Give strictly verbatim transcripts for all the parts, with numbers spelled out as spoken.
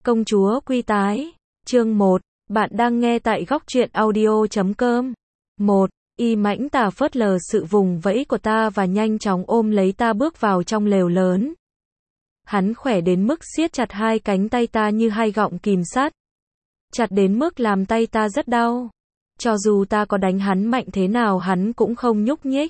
Công chúa quy tái. Chương một. Bạn đang nghe tại góc truyện audio chấm com. một. Y Mãnh Tà phớt lờ sự vùng vẫy của ta và nhanh chóng ôm lấy ta bước vào trong lều lớn. Hắn khỏe đến mức siết chặt hai cánh tay ta như hai gọng kìm sắt. Chặt đến mức làm tay ta rất đau. Cho dù ta có đánh hắn mạnh thế nào hắn cũng không nhúc nhích.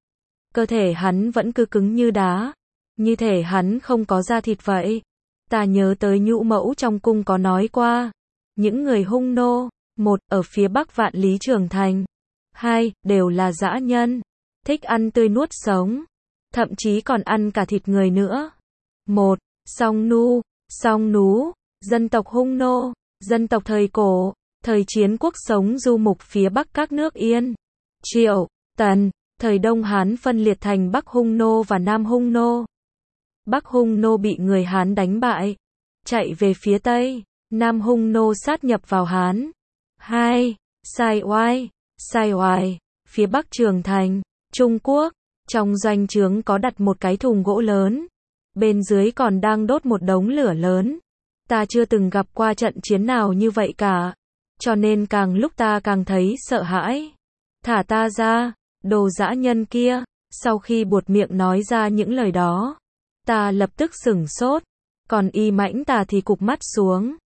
Cơ thể hắn vẫn cứ cứng như đá. Như thể hắn không có da thịt vậy. Ta nhớ tới nhũ mẫu trong cung có nói qua. Những người hung nô, một, ở phía bắc vạn lý trường thành. Hai, đều là dã nhân. Thích ăn tươi nuốt sống. Thậm chí còn ăn cả thịt người nữa. Một, Song Nu. Song Nú, dân tộc hung nô, dân tộc thời cổ, thời chiến quốc sống du mục phía bắc các nước Yên, Triệu, Tần, thời Đông Hán phân liệt thành Bắc hung nô và Nam hung nô. Bắc hung nô bị người Hán đánh bại, chạy về phía Tây, Nam hung nô sát nhập vào Hán. Hai, Sai Oai. Sai Oai, phía Bắc Trường Thành, Trung Quốc, trong doanh trướng có đặt một cái thùng gỗ lớn. Bên dưới còn đang đốt một đống lửa lớn. Ta chưa từng gặp qua trận chiến nào như vậy cả. Cho nên càng lúc ta càng thấy sợ hãi. Thả ta ra, đồ dã nhân kia. Sau khi buột miệng nói ra những lời đó, ta lập tức sửng sốt. Còn Y Mãnh Tà thì cụp mắt xuống.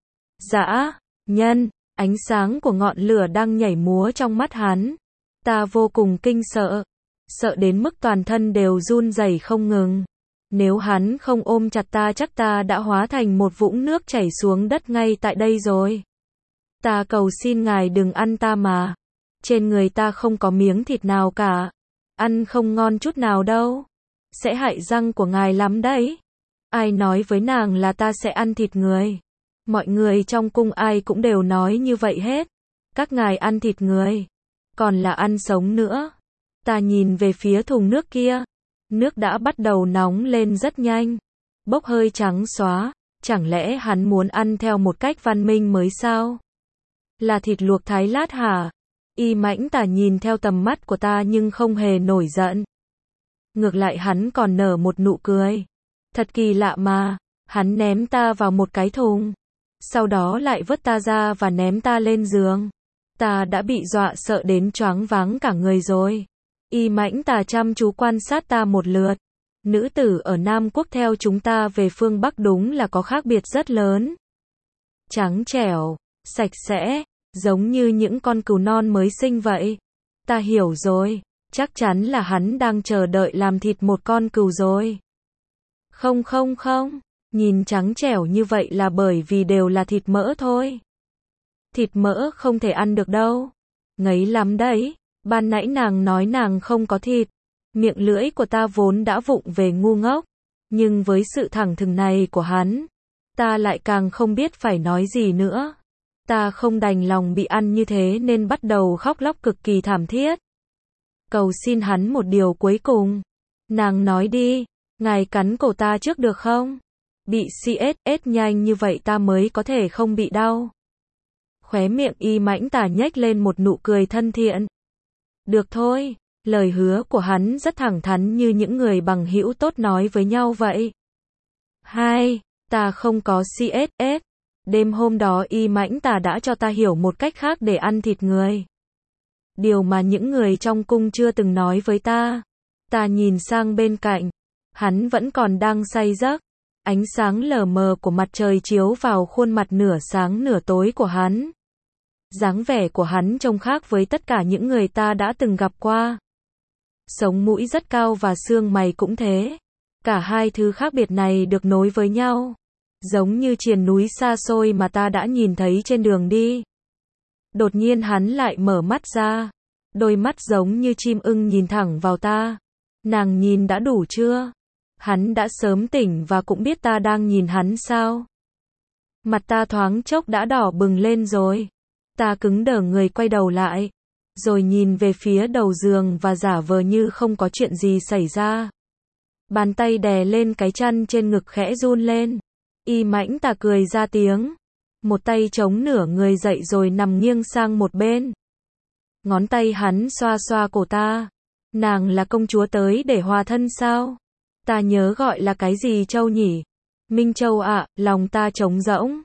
Dã nhân, ánh sáng của ngọn lửa đang nhảy múa trong mắt hắn. Ta vô cùng kinh sợ. Sợ đến mức toàn thân đều run rẩy không ngừng. Nếu hắn không ôm chặt ta chắc ta đã hóa thành một vũng nước chảy xuống đất ngay tại đây rồi. Ta cầu xin ngài đừng ăn ta mà. Trên người ta không có miếng thịt nào cả. Ăn không ngon chút nào đâu. Sẽ hại răng của ngài lắm đấy. Ai nói với nàng là ta sẽ ăn thịt người? Mọi người trong cung ai cũng đều nói như vậy hết. Các ngài ăn thịt người. Còn là ăn sống nữa. Ta nhìn về phía thùng nước kia. Nước đã bắt đầu nóng lên rất nhanh. Bốc hơi trắng xóa. Chẳng lẽ hắn muốn ăn theo một cách văn minh mới sao? Là thịt luộc thái lát hả? Y Mãnh Tà nhìn theo tầm mắt của ta nhưng không hề nổi giận. Ngược lại hắn còn nở một nụ cười. Thật kỳ lạ mà. Hắn ném ta vào một cái thùng. Sau đó lại vớt ta ra và ném ta lên giường. Ta đã bị dọa sợ đến choáng váng cả người rồi. Y Mãnh Tà chăm chú quan sát ta một lượt. Nữ tử ở Nam Quốc theo chúng ta về phương Bắc đúng là có khác biệt rất lớn. Trắng trẻo, sạch sẽ, giống như những con cừu non mới sinh vậy. Ta hiểu rồi, chắc chắn là hắn đang chờ đợi làm thịt một con cừu rồi. Không không không, nhìn trắng trẻo như vậy là bởi vì đều là thịt mỡ thôi. Thịt mỡ không thể ăn được đâu. Ngấy lắm đấy. Ban nãy nàng nói nàng không có thịt. Miệng lưỡi của ta vốn đã vụng về ngu ngốc. Nhưng với sự thẳng thừng này của hắn, ta lại càng không biết phải nói gì nữa. Ta không đành lòng bị ăn như thế nên bắt đầu khóc lóc cực kỳ thảm thiết. Cầu xin hắn một điều cuối cùng. Nàng nói đi, ngài cắn cổ ta trước được không? Bị xê ét ét nhanh như vậy ta mới có thể không bị đau. Khóe miệng Y Mãnh Tà nhếch lên một nụ cười thân thiện. Được thôi, lời hứa của hắn rất thẳng thắn như những người bằng hữu tốt nói với nhau vậy. Hai, ta không có xê ét ét. Đêm hôm đó Y Mãnh Tà đã cho ta hiểu một cách khác để ăn thịt người. Điều mà những người trong cung chưa từng nói với ta. Ta nhìn sang bên cạnh. Hắn vẫn còn đang say giấc. Ánh sáng lờ mờ của mặt trời chiếu vào khuôn mặt nửa sáng nửa tối của hắn. Dáng vẻ của hắn trông khác với tất cả những người ta đã từng gặp qua. Sống mũi rất cao và xương mày cũng thế. Cả hai thứ khác biệt này được nối với nhau. Giống như triền núi xa xôi mà ta đã nhìn thấy trên đường đi. Đột nhiên hắn lại mở mắt ra. Đôi mắt giống như chim ưng nhìn thẳng vào ta. Nàng nhìn đã đủ chưa? Hắn đã sớm tỉnh và cũng biết ta đang nhìn hắn sao? Mặt ta thoáng chốc đã đỏ bừng lên rồi. Ta cứng đờ người quay đầu lại. Rồi nhìn về phía đầu giường và giả vờ như không có chuyện gì xảy ra. Bàn tay đè lên cái chăn trên ngực khẽ run lên. Y Mãnh Tà cười ra tiếng. Một tay chống nửa người dậy rồi nằm nghiêng sang một bên. Ngón tay hắn xoa xoa cổ ta. Nàng là công chúa tới để hòa thân sao? Ta nhớ gọi là cái gì Châu nhỉ? Minh Châu ạ, à, lòng ta trống rỗng.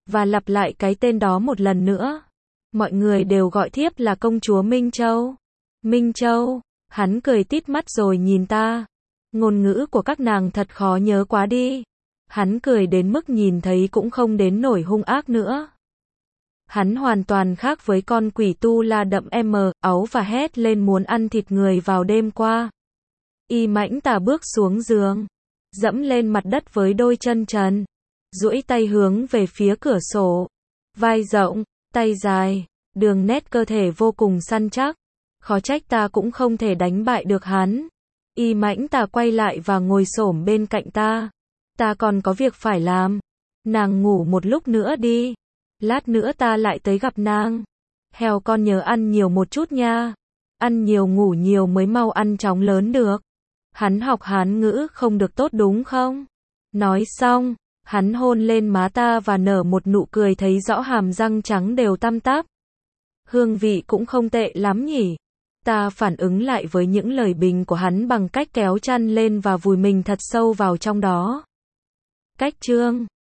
và lặp lại cái tên đó một lần nữa. Mọi người đều gọi thiếp là công chúa Minh Châu. Minh Châu, hắn cười tít mắt rồi nhìn ta. Ngôn ngữ của các nàng thật khó nhớ quá đi. Hắn cười đến mức nhìn thấy cũng không đến nổi hung ác nữa. Hắn hoàn toàn khác với con quỷ tu la đậm M, áu và hét lên muốn ăn thịt người vào đêm qua. Y Mãnh Tà bước xuống giường, dẫm lên mặt đất với đôi chân trần, duỗi tay hướng về phía cửa sổ. Vai rộng, tay dài, đường nét cơ thể vô cùng săn chắc. Khó trách ta cũng không thể đánh bại được hắn. Y Mãnh Tà quay lại và ngồi xổm bên cạnh ta. Ta còn có việc phải làm. Nàng ngủ một lúc nữa đi. Lát nữa ta lại tới gặp nàng. Heo con nhớ ăn nhiều một chút nha. Ăn nhiều ngủ nhiều mới mau ăn chóng lớn được. Hắn học Hán ngữ không được tốt đúng không? Nói xong, hắn hôn lên má ta và nở một nụ cười thấy rõ hàm răng trắng đều tăm tắp. Hương vị cũng không tệ lắm nhỉ. Ta phản ứng lại với những lời bình của hắn bằng cách kéo chăn lên và vùi mình thật sâu vào trong đó. Cách chương